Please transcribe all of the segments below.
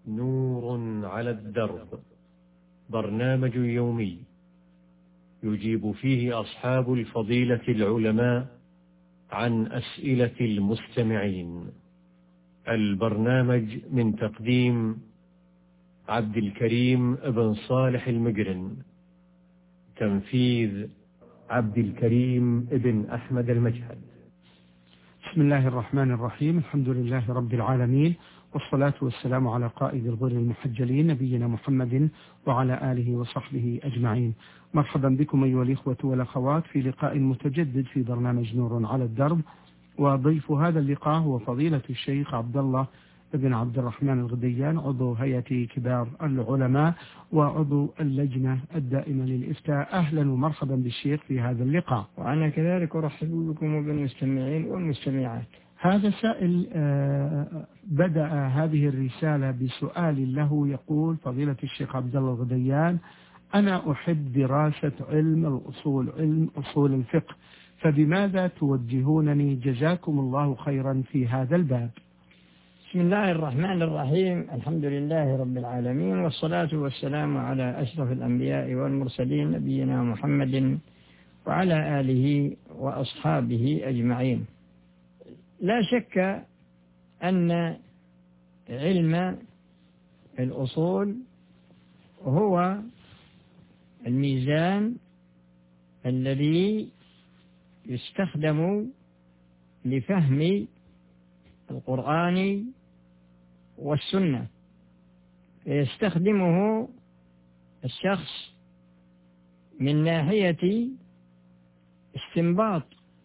نور على الدرب، برنامج يومي يجيب فيه أصحاب الفضيلة العلماء عن أسئلة المستمعين. البرنامج من تقديم عبد الكريم بن صالح المقرن، تنفيذ عبد الكريم بن أحمد المجهد. بسم الله الرحمن الرحيم. الحمد لله رب العالمين، والصلاة والسلام على قائد الغر المحجلين نبينا محمد وعلى آله وصحبه أجمعين. مرحبا بكم أيها الإخوة والأخوات في لقاء متجدد في برنامج نور على الدرب، وضيف هذا اللقاء هو فضيلة الشيخ عبد الله بن عبد الرحمن الغديان، عضو هيئة كبار العلماء وعضو اللجنة الدائمة للإفتاء. أهلا ومرحبا بالشيخ في هذا اللقاء. وأنا كذلك أرحب بكم وبالمستمعين والمستمعات. هذا سائل بدأ هذه الرسالة بسؤال له، يقول: فضيلة الشيخ عبد الله الغديان، أنا أحب دراسة علم الأصول، علم أصول الفقه، فبماذا توجهونني جزاكم الله خيرا في هذا الباب؟ بسم الله الرحمن الرحيم. الحمد لله رب العالمين، والصلاة والسلام على أشرف الأنبياء والمرسلين نبينا محمد وعلى آله وأصحابه أجمعين. لا شك أن علم الأصول هو الميزان الذي يستخدم لفهم القرآن والسنة، فيستخدمه الشخص من ناحية استنباط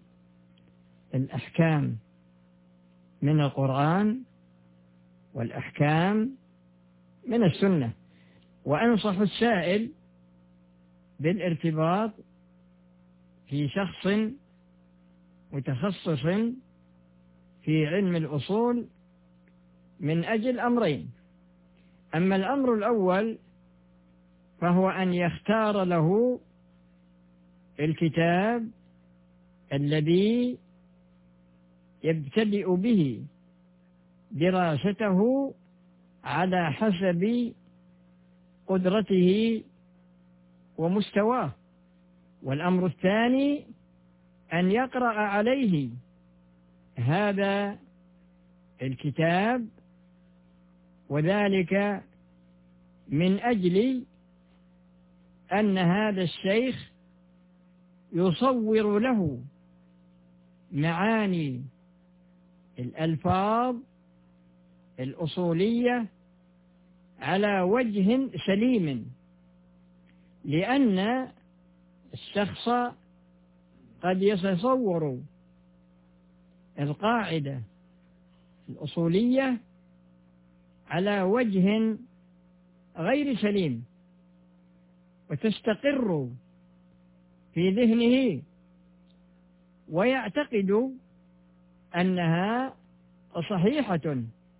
الأحكام من القرآن والأحكام من السنة. وأنصح السائل بالارتباط في شخص متخصص في علم الأصول من أجل أمرين. أما الأمر الأول فهو أن يختار له الكتاب الذي يبتدئ به دراسته على حسب قدرته ومستواه. والأمر الثاني أن يقرأ عليه هذا الكتاب، وذلك من أجل أن هذا الشيخ يصور له معاني الألفاظ الأصولية على وجه سليم، لأن الشخص قد يتصور القاعدة الأصولية على وجه غير سليم، وتستقر في ذهنه ويعتقد أنها صحيحة،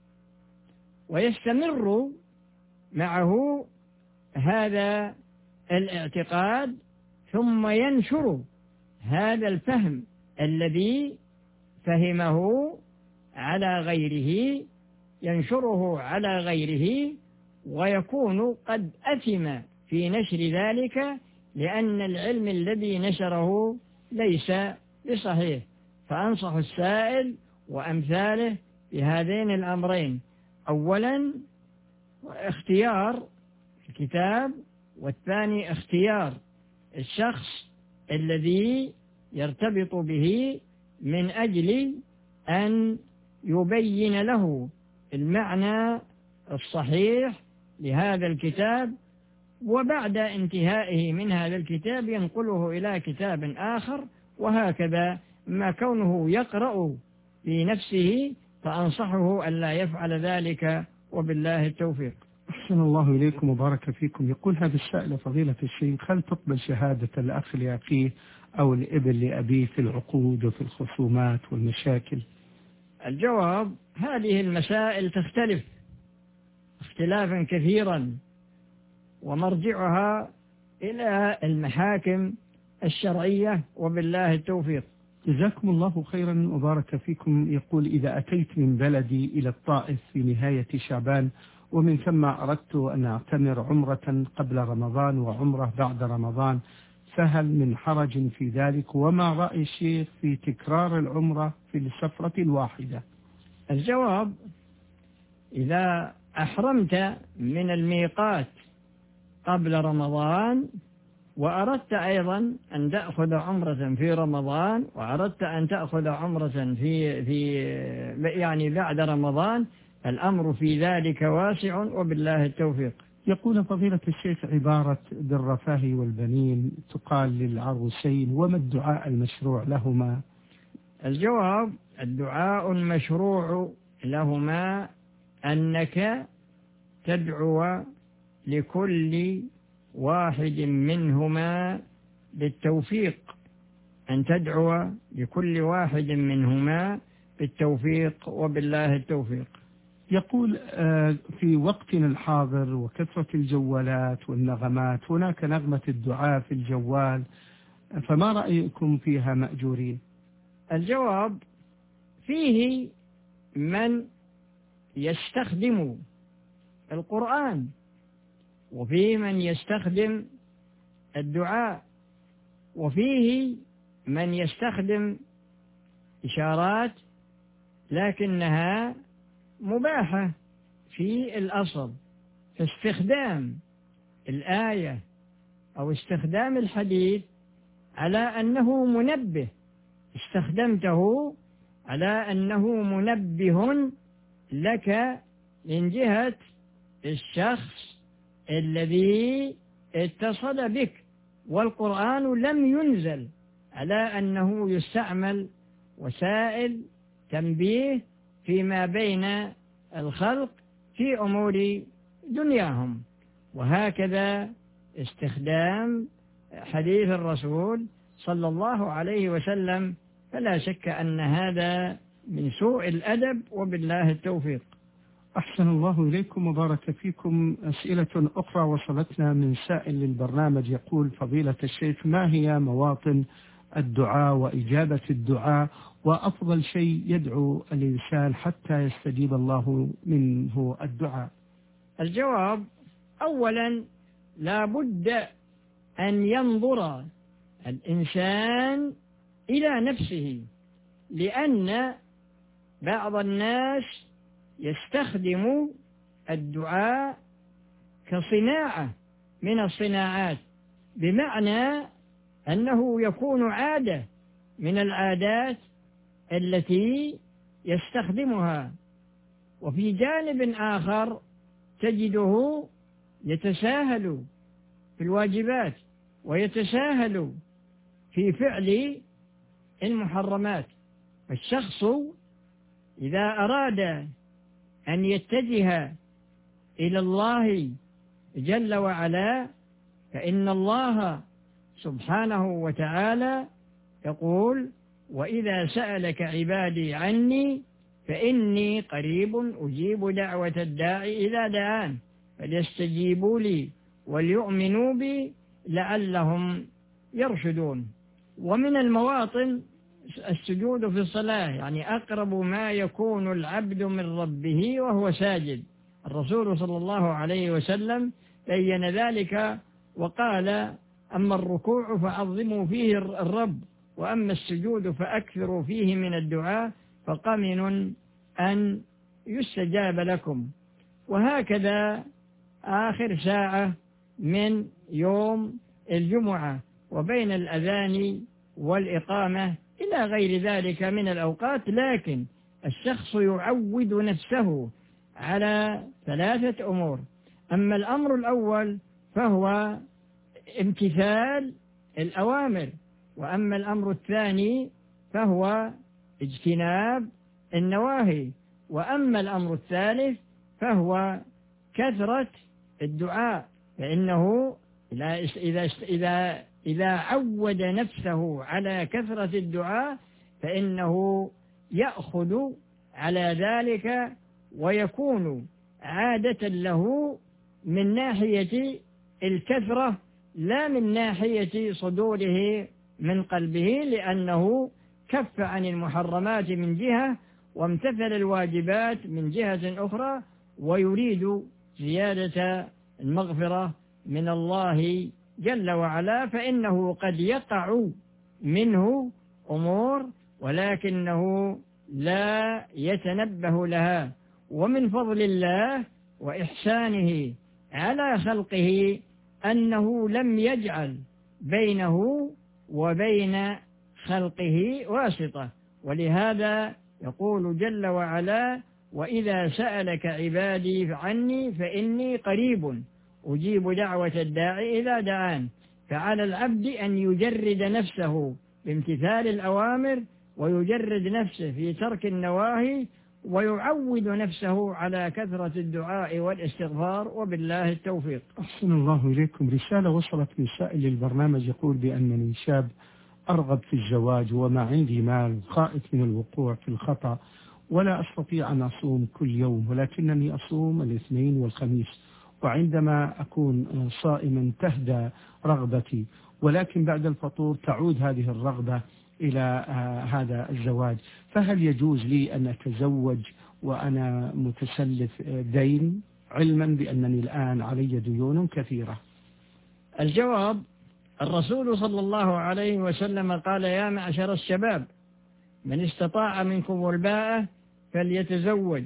ويستمر معه هذا الاعتقاد، ثم ينشر هذا الفهم الذي فهمه على غيره، ينشره على غيره، ويكون قد أثم في نشر ذلك، لأن العلم الذي نشره ليس بصحيح. فأنصح السائل وأمثاله بهذين الأمرين: أولا اختيار الكتاب، والثاني اختيار الشخص الذي يرتبط به من أجل أن يبين له المعنى الصحيح لهذا الكتاب، وبعد انتهائه من هذا الكتاب ينقله إلى كتاب آخر، وهكذا. ما كونه يقرأ في نفسه فأنصحه أن لا يفعل ذلك، وبالله التوفيق. أحسن الله إليكم وبارك فيكم. يقول هذا السائل: فضيلة الشيخ، هل تقبل شهادة الأخ لأخيه أو الابن لأبيه في العقود وفي الخصومات والمشاكل؟ الجواب: هذه المسائل تختلف اختلافا كثيرا، ومرجعها إلى المحاكم الشرعية، وبالله التوفيق. جزاكم الله خيرا وبارك فيكم. يقول: إذا أتيت من بلدي إلى الطائف في نهاية شعبان ومن ثم أردت أن أعتمر عمرة قبل رمضان وعمرة بعد رمضان، فهل من حرج في ذلك؟ وما رأي الشيخ في تكرار العمرة في السفرة الواحدة؟ الجواب: إذا أحرمت من الميقات قبل رمضان وأردت أيضا أن تأخذ عمرة في رمضان وأردت أن تأخذ عمرة يعني بعد رمضان، الأمر في ذلك واسع وبالله التوفيق. يقول فضيلة الشيخ: عبارة بالرفاه والبنين تقال للعروسين، وما الدعاء المشروع لهما؟ الجواب: الدعاء المشروع لهما أنك تدعو لكل واحد منهما بالتوفيق، أن تدعو لكل واحد منهما بالتوفيق وبالله التوفيق. يقول: في وقتنا الحاضر وكثرة الجوالات والنغمات، هناك نغمة الدعاء في الجوال، فما رأيكم فيها مأجورين؟ الجواب: فيه من يستخدم القرآن، وفيه من يستخدم الدعاء، وفيه من يستخدم إشارات لكنها مباحة في الأصل، فاستخدام الآية أو استخدام الحديث على أنه منبه، استخدمته على أنه منبه لك من جهة الشخص الذي اتصل بك، والقرآن لم ينزل على أنه يستعمل وسائل تنبيه فيما بين الخلق في أمور دنياهم. وهكذا استخدام حديث الرسول صلى الله عليه وسلم، فلا شك أن هذا من سوء الأدب وبالله التوفيق. أحسن الله إليكم وبارك فيكم. أسئلة أخرى وصلتنا من سائل للبرنامج، يقول: فضيلة الشيخ، ما هي مواطن الدعاء وإجابة الدعاء، وأفضل شيء يدعو الإنسان حتى يستجيب الله منه الدعاء؟ الجواب: أولا لا بد أن ينظر الإنسان إلى نفسه، لأن بعض الناس يستخدم الدعاء كصناعة من الصناعات، بمعنى أنه يكون عادة من العادات التي يستخدمها. وفي جانب آخر تجده يتساهل في الواجبات ويتساهل في فعل المحرمات. الشخص إذا أراد أن يتجه إلى الله جل وعلا، فإن الله سبحانه وتعالى يقول: وإذا سألك عبادي عني فإني قريب أجيب دعوة الداعي إذا دعان فليستجيبوا لي وليؤمنوا بي لعلهم يرشدون. ومن المواطن السجود في الصلاة، يعني أقرب ما يكون العبد من ربه وهو ساجد. الرسول صلى الله عليه وسلم بين ذلك وقال: أما الركوع فعظموا فيه الرب، وأما السجود فأكثروا فيه من الدعاء فقمن أن يستجاب لكم. وهكذا آخر ساعة من يوم الجمعة وبين الأذان والإقامة إلى غير ذلك من الأوقات. لكن الشخص يعود نفسه على 3 أمور. أما الأمر الأول فهو امتثال الأوامر، وأما الأمر الثاني فهو اجتناب النواهي، وأما الأمر الثالث فهو كثرة الدعاء، فإنه إذا عود نفسه على كثرة الدعاء فإنه يأخذ على ذلك ويكون عادة له من ناحية الكثرة لا من ناحية صدوره من قلبه، لأنه كف عن المحرمات من جهة وامتثل الواجبات من جهة أخرى، ويريد زيادة المغفرة من الله جل وعلا، فإنه قد يقع منه أمور ولكنه لا يتنبه لها. ومن فضل الله وإحسانه على خلقه أنه لم يجعل بينه وبين خلقه واسطة، ولهذا يقول جل وعلا: وإذا سألك عبادي عني فإني قريب أجيب دعوة الداعي إذا دعان. فعلى العبد أن يجرد نفسه بامتثال الأوامر ويجرد نفسه في ترك النواهي، ويعود نفسه على كثرة الدعاء والاستغفار، وبالله التوفيق. أحسن الله إليكم. رسالة وصلت من سائل البرنامج يقول بأنني شاب أرغب في الزواج وما عندي مال، خائف من الوقوع في الخطأ، ولا أستطيع أن أصوم كل يوم، ولكنني أصوم الاثنين والخميس، وعندما أكون صائما تهدى رغبتي، ولكن بعد الفطور تعود هذه الرغبة إلى هذا الزواج. فهل يجوز لي أن أتزوج وأنا متسلف دين، علما بأنني الآن علي ديون كثيرة؟ الجواب: الرسول صلى الله عليه وسلم قال: يا معشر الشباب، من استطاع منكم الباءة فليتزوج،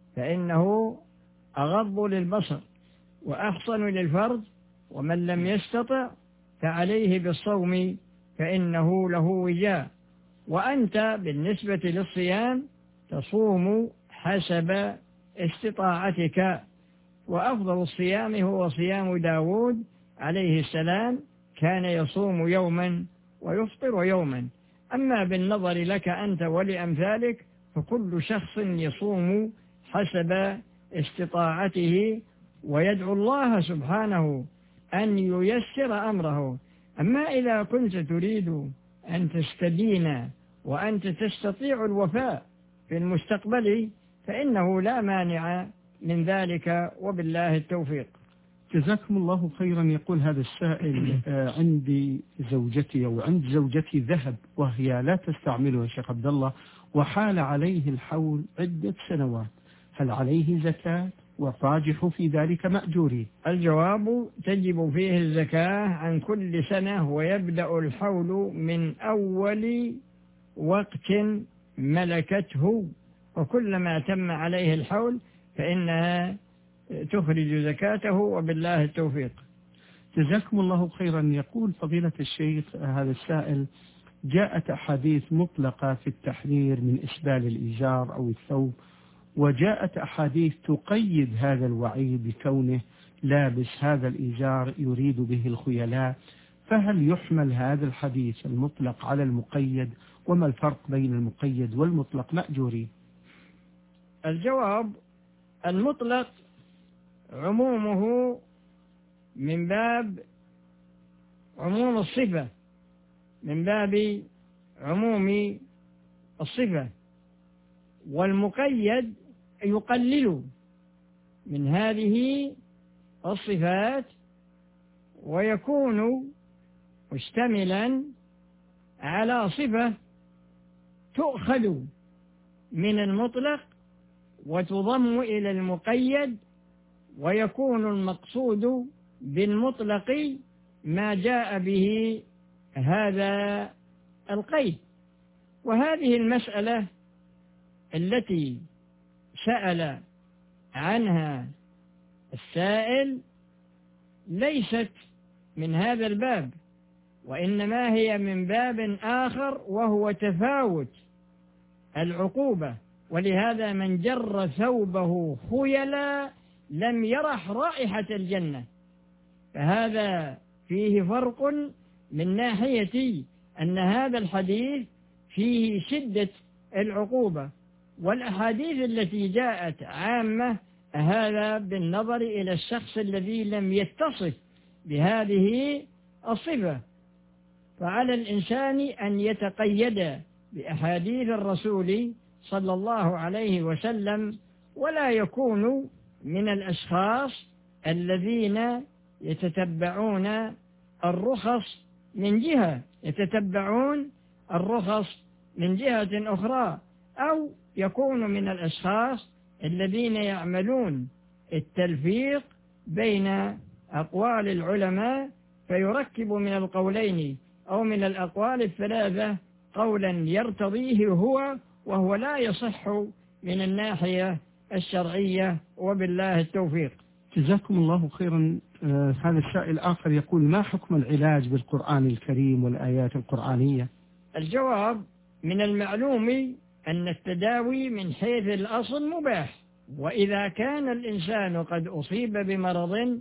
فإنه أغض للبصر وأحصن للفرج، ومن لم يستطع فعليه بالصوم فإنه له وجاء. وأنت بالنسبة للصيام تصوم حسب استطاعتك، وأفضل الصيام هو صيام داود عليه السلام، كان يصوم يوما ويفطر يوما. أما بالنظر لك أنت ولأمثالك فكل شخص يصوم حسب استطاعته، ويدعو الله سبحانه أن ييسر أمره. أما إذا كنت تريد أن تستدين وأنت تستطيع الوفاء في المستقبل فإنه لا مانع من ذلك، وبالله التوفيق. جزاكم الله خيرا. يقول هذا السائل: عندي زوجتي أو عند زوجتي ذهب وهي لا تستعمله يا شيخ عبد الله، وحال عليه الحول عدة سنوات، هل عليه زكاة؟ والراجح في ذلك مأجوري. الجواب: تجب فيه الزكاة عن كل سنة، ويبدأ الحول من أول وقت ملكته، وكلما تم عليه الحول فإنها تخرج زكاته، وبالله التوفيق. جزاكم الله خيرا. يقول فضيلة الشيخ هذا السائل: جاءت أحاديث مطلقة في التحذير من إسبال الإزار أو الثوب، وجاءت أحاديث تقيد هذا الوعيد بكونه لابس هذا الإزار يريد به الخيلاء، فهل يحمل هذا الحديث المطلق على المقيد؟ وما الفرق بين المقيد والمطلق مأجوري؟ الجواب: المطلق عمومه من باب عموم الصفة، من باب عموم الصفة، والمقيد يقلل من هذه الصفات ويكون مشتملا على صفة تؤخذ من المطلق وتضم إلى المقيد، ويكون المقصود بالمطلق ما جاء به هذا القيد. وهذه المسألة التي سأل عنها السائل ليست من هذا الباب، وإنما هي من باب آخر، وهو تفاوت العقوبة. ولهذا من جر ثوبه خيلا لم يرح رائحة الجنة، فهذا فيه فرق من ناحية أن هذا الحديث فيه شدة العقوبة، والأحاديث التي جاءت عامة هذا بالنظر إلى الشخص الذي لم يتصف بهذه الصفة. فعلى الإنسان أن يتقيد بأحاديث الرسول صلى الله عليه وسلم، ولا يكون من الأشخاص الذين يتتبعون الرخص من جهة، يتتبعون الرخص من جهة أخرى، أو يكون من الأشخاص الذين يعملون التلفيق بين أقوال العلماء، فيركب من القولين أو من الأقوال الثلاثة قولا يرتضيه هو وهو لا يصح من الناحية الشرعية، وبالله التوفيق. جزاكم الله خيرا. هذا السائل آخر يقول: ما حكم العلاج بالقرآن الكريم والآيات القرآنية؟ الجواب: من المعلوم أن التداوي من حيث الأصل مباح، وإذا كان الإنسان قد أصيب بمرض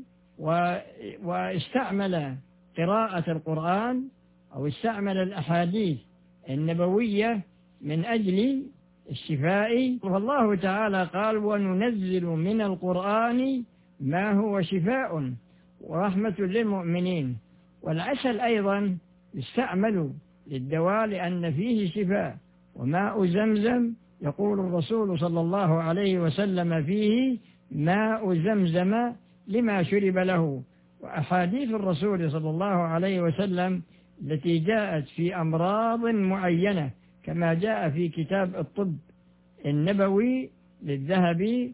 واستعمل قراءة القرآن أو استعمل الأحاديث النبوية من أجل الشفاء، والله تعالى قال: وننزل من القرآن ما هو شفاء ورحمة للمؤمنين. والعسل أيضا يستعمل للدواء لأن فيه شفاء، وماء زمزم يقول الرسول صلى الله عليه وسلم فيه ماء زمزم لما شرب له. وأحاديث الرسول صلى الله عليه وسلم التي جاءت في أمراض معينة كما جاء في كتاب الطب النبوي للذهبي،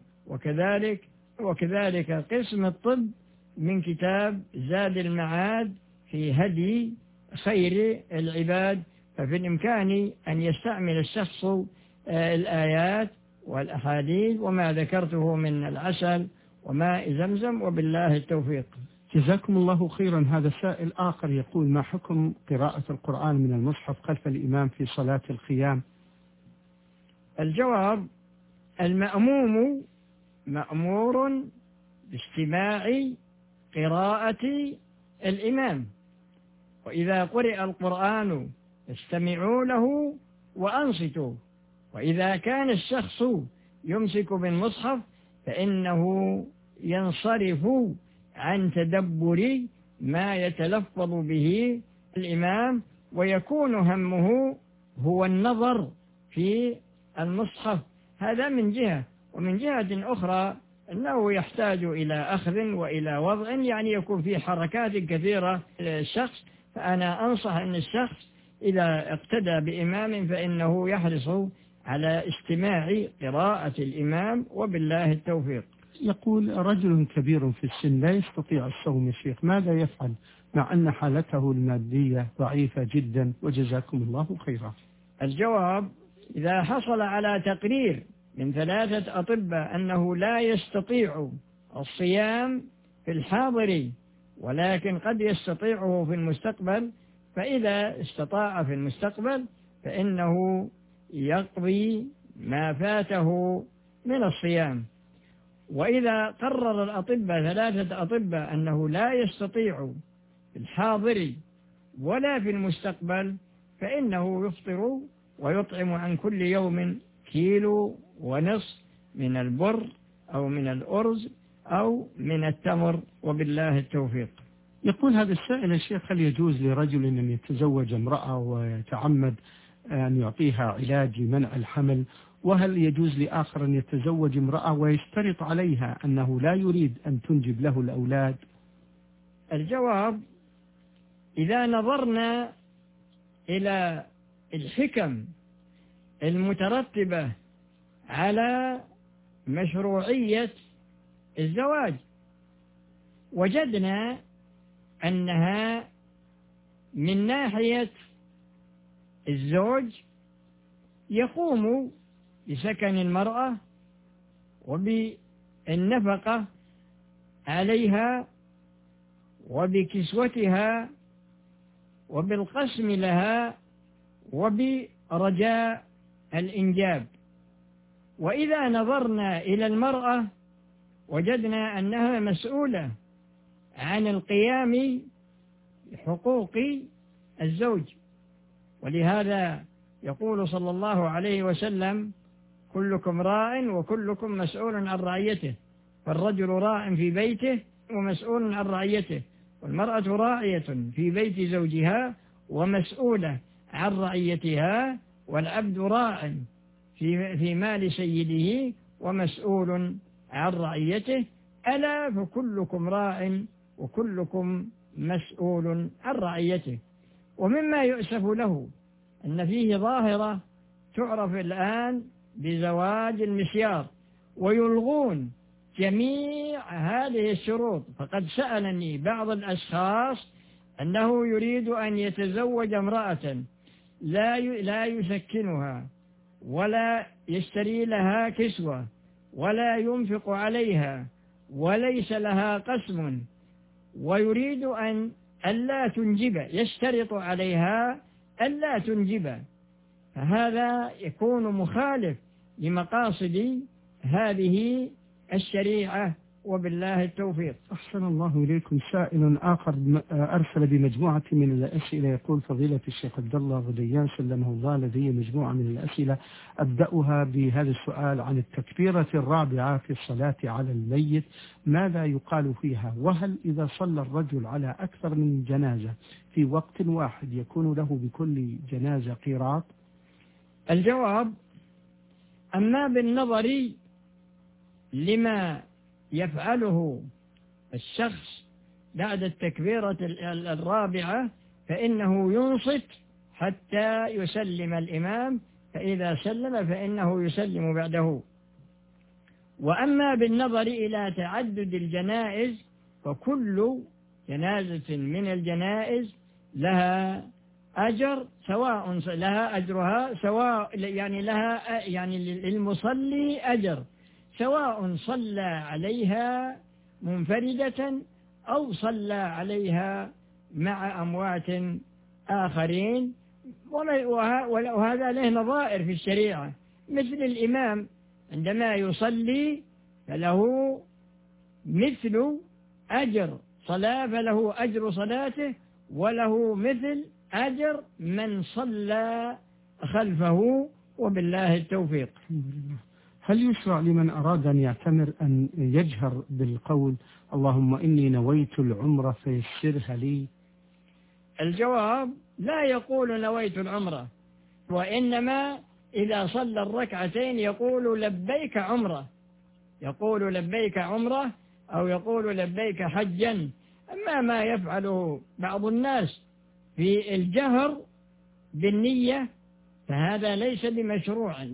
وكذلك قسم الطب من كتاب زاد المعاد في هدي خير العباد، ففي الإمكان أن يستعمل الشخص الآيات والأحاديث وما ذكرته من العسل وماء زمزم، وبالله التوفيق. جزاكم الله خيرا. هذا سائل آخر يقول: ما حكم قراءة القرآن من المصحف خلف الإمام في صلاة الخيام؟ الجواب: المأموم مأمور باستماع قراءة الإمام، وإذا قرئ القرآن استمعوا له وأنصتوا. وإذا كان الشخص يمسك بالمصحف فإنه ينصرف عن تدبر ما يتلفظ به الإمام، ويكون همه هو النظر في المصحف. هذا من جهة، ومن جهة أخرى أنه يحتاج إلى أخذ وإلى وضع، يعني يكون في حركات كثيرة للشخص. فأنا أنصح أن الشخص إذا اقتدى بإمام فإنه يحرص على استماع قراءة الإمام، وبالله التوفيق. يقول: رجل كبير في السن لا يستطيع الصوم يا شيخ، ماذا يفعل مع أن حالته المادية ضعيفة جدا؟ وجزاكم الله خيرا. الجواب: إذا حصل على تقرير من 3 أطباء أنه لا يستطيع الصيام في الحاضر ولكن قد يستطيعه في المستقبل، فإذا استطاع في المستقبل فإنه يقضي ما فاته من الصيام. وإذا قرر الأطباء 3 أطباء أنه لا يستطيع في الحاضر ولا في المستقبل فإنه يفطر ويطعم عن كل يوم 1.5 كيلو من البر أو من الأرز أو من التمر، وبالله التوفيق. يقول هذا السائل: يا شيخ، هل يجوز لرجل أن يتزوج امرأة ويتعمد أن يعطيها علاج لمنع الحمل؟ وهل يجوز لآخر أن يتزوج امرأة ويشترط عليها أنه لا يريد أن تنجب له الأولاد؟ الجواب: إذا نظرنا إلى الحكم المترتبة على مشروعية الزواج وجدنا أنها من ناحية الزوج يقوم بسكن المرأة وبالنفقة عليها وبكسوتها وبالقسم لها وبرجاء الإنجاب. وإذا نظرنا إلى المرأة وجدنا أنها مسؤولة عن القيام بحقوق الزوج، ولهذا يقول صلى الله عليه وسلم: كلكم راع وكلكم مسؤول عن رعيته، فالرجل راع في بيته ومسؤول عن رعيته، والمرأة راعية في بيت زوجها ومسؤولة عن رعيتها، والعبد راع في مال سيده ومسؤول عن رعيته. ألا فكلكم راع وكلكم مسؤول عن رعيته. ومما يؤسف له أن فيه ظاهرة تعرف الآن بزواج المسيار، ويلغون جميع هذه الشروط. فقد سألني بعض الأشخاص أنه يريد أن يتزوج امرأة لا يسكنها ولا يشتري لها كسوة ولا ينفق عليها وليس لها قسم، ويريد أن ألا تنجب، يشترط عليها ألا تنجب، فهذا يكون مخالف لمقاصد هذه الشريعة، وبالله التوفيق. أحسن الله إليكم. سائل آخر أرسل بمجموعة من الأسئلة يقول: فضيلة الشيخ عبد الله غديان سلمه الله، لدي مجموعة من الأسئلة أبدأها بهذا السؤال عن التكبيرة الرابعة في الصلاة على الميت، ماذا يقال فيها؟ وهل إذا صلى الرجل على أكثر من جنازة في وقت واحد يكون له بكل جنازة قيراط؟ الجواب: أما بالنظر لما يفعله الشخص بعد التكبيرة الرابعة فإنه ينصت حتى يسلم الإمام، فإذا سلم فإنه يسلم بعده. وأما بالنظر إلى تعدد الجنائز فكل جنازة من الجنائز لها أجر، سواء لها أجرها سواء يعني للمصلي أجر، سواء صلى عليها منفردة أو صلى عليها مع أموات آخرين. وهذا له نظائر في الشريعة، مثل الإمام عندما يصلي فله مثل أجر صلاة، فله أجر صلاته وله مثل أجر من صلى خلفه، وبالله التوفيق. هل يشرع لمن أراد أن يعتمر أن يجهر بالقول: اللهم إني نويت العمرة فيسرها لي؟ الجواب: لا يقول نويت العمرة، وإنما إذا صلى الركعتين يقول لبيك عمرة، يقول لبيك عمرة أو يقول لبيك حجا. أما ما يفعله بعض الناس في الجهر بالنية فهذا ليس بمشروع،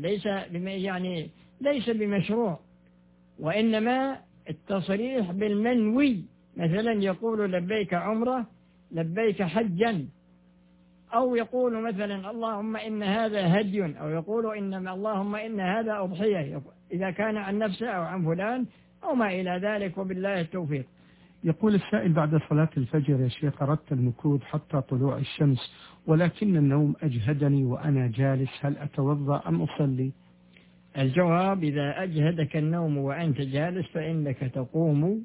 ليس بمشروع، وإنما التصريح بالمنوي، مثلا يقول لبيك عمرة لبيك حجا، أو يقول مثلا اللهم إن هذا هدي، أو يقول إنما اللهم إن هذا أضحية، إذا كان عن نفسه أو عن فلان أو ما إلى ذلك، وبالله التوفيق. يقول السائل: بعد صلاة الفجر يا شيخ أردت المكوث حتى طلوع الشمس، ولكن النوم أجهدني وأنا جالس، هل أتوضأ أم أصلي؟ الجواب: إذا أجهدك النوم وأنت جالس فإنك تقوم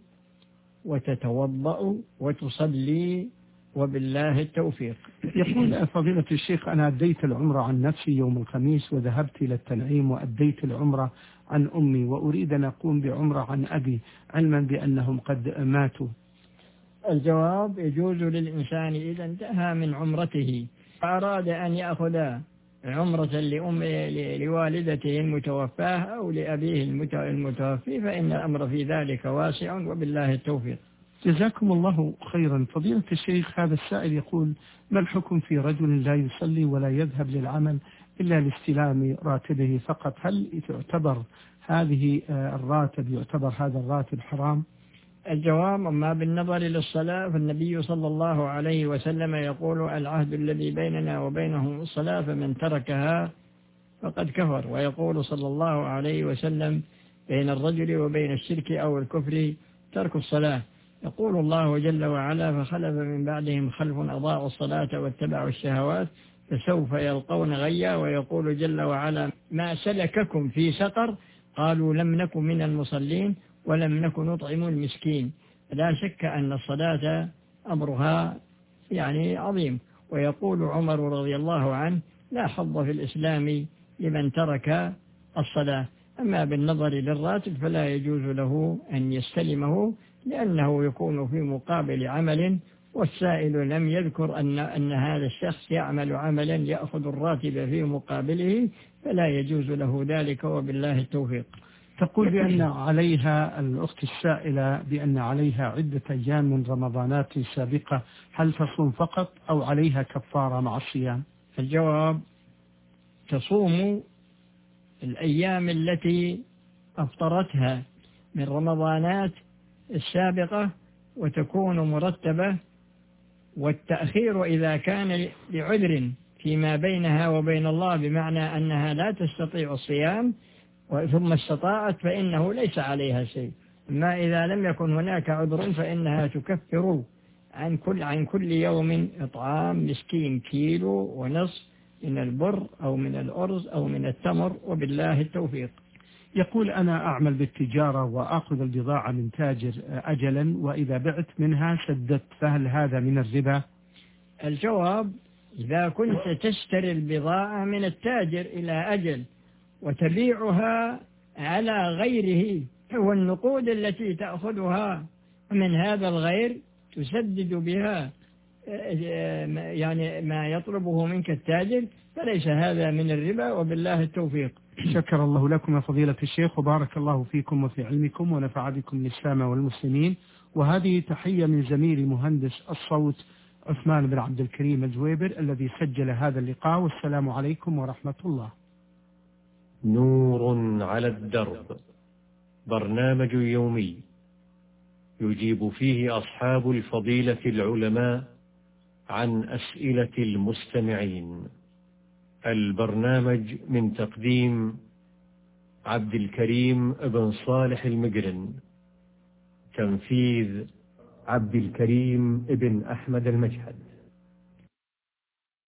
وتتوضأ وتصلي، وبالله التوفيق. يقول: فضيلة الشيخ أنا أديت العمرة عن نفسي يوم الخميس وذهبت إلى التنعيم وأديت العمرة عن أمي، وأريد أن أقوم بعمرة عن أبي علما بأنهم قد ماتوا. الجواب: يجوز للإنسان إذا انتهى من عمرته فأراد أن يأخذ عمرة لوالدته المتوفاة أو لأبيه المتوفي فإن الأمر في ذلك واسع، وبالله التوفيق. جزاكم الله خيرا. فضيلة الشيخ هذا السائل يقول: ما الحكم في رجل لا يصلي ولا يذهب للعمل إلا لاستلام راتبه فقط؟ هل تعتبر هذه الراتب يعتبر هذا الراتب حرام؟ الجواب: أما بالنظر للصلاة فالنبي صلى الله عليه وسلم يقول: العهد الذي بيننا وبينهم الصلاة فمن تركها فقد كفر. ويقول صلى الله عليه وسلم: بين الرجل وبين الشرك أو الكفر ترك الصلاة. يقول الله جل وعلا: فخلف من بعدهم خلف أضاعوا الصلاة واتبعوا الشهوات فسوف يلقون غيا. ويقول جل وعلا: ما سلككم في سقر؟ قالوا لم نكن من المصلين ولم نكن نطعم المسكين. لا شك أن الصلاة أمرها عظيم. ويقول عمر رضي الله عنه: لا حظ في الإسلام لمن ترك الصلاة. أما بالنظر للراتب فلا يجوز له أن يستلمه، لأنه يكون في مقابل عمل، والسائل لم يذكر أن هذا الشخص يعمل عملا يأخذ الراتب في مقابله، فلا يجوز له ذلك، وبالله التوفيق. تقول بأن عليها الأخت السائلة بأن عليها عدة أيام من رمضانات سابقة، هل تصوم فقط أو عليها كفارة مع الصيام؟ الجواب: تصوم الأيام التي أفطرتها من رمضانات السابقة وتكون مرتبة، والتأخير إذا كان لعذر فيما بينها وبين الله، بمعنى أنها لا تستطيع الصيام ثم استطاعت فإنه ليس عليها شيء. أما إذا لم يكن هناك عذر فإنها تكفر عن كل يوم إطعام مسكين كيلو ونصف من البر أو من الأرز أو من التمر، وبالله التوفيق. يقول أنا أعمل بالتجارة وأخذ البضاعة من تاجر أجلا، وإذا بعت منها سددت، فهل هذا من الربا؟ الجواب: إذا كنت تشتري البضاعة من التاجر إلى أجل وتبيعها على غيره، والنقود التي تأخذها من هذا الغير تسدد بها يعني ما يطلبه منك التاجر، فليس هذا من الربا، وبالله التوفيق. شكر الله لكم يا فضيلة الشيخ، وبارك الله فيكم وفي علمكم ونفع بكم الإسلام والمسلمين. وهذه تحية من زميلي مهندس الصوت عثمان بن عبد الكريم الجويبر الذي سجل هذا اللقاء، والسلام عليكم ورحمة الله. نور على الدرب، برنامج يومي يجيب فيه أصحاب الفضيلة العلماء عن أسئلة المستمعين. البرنامج من تقديم عبد الكريم بن صالح المقرن، تنفيذ عبد الكريم بن أحمد المجهد.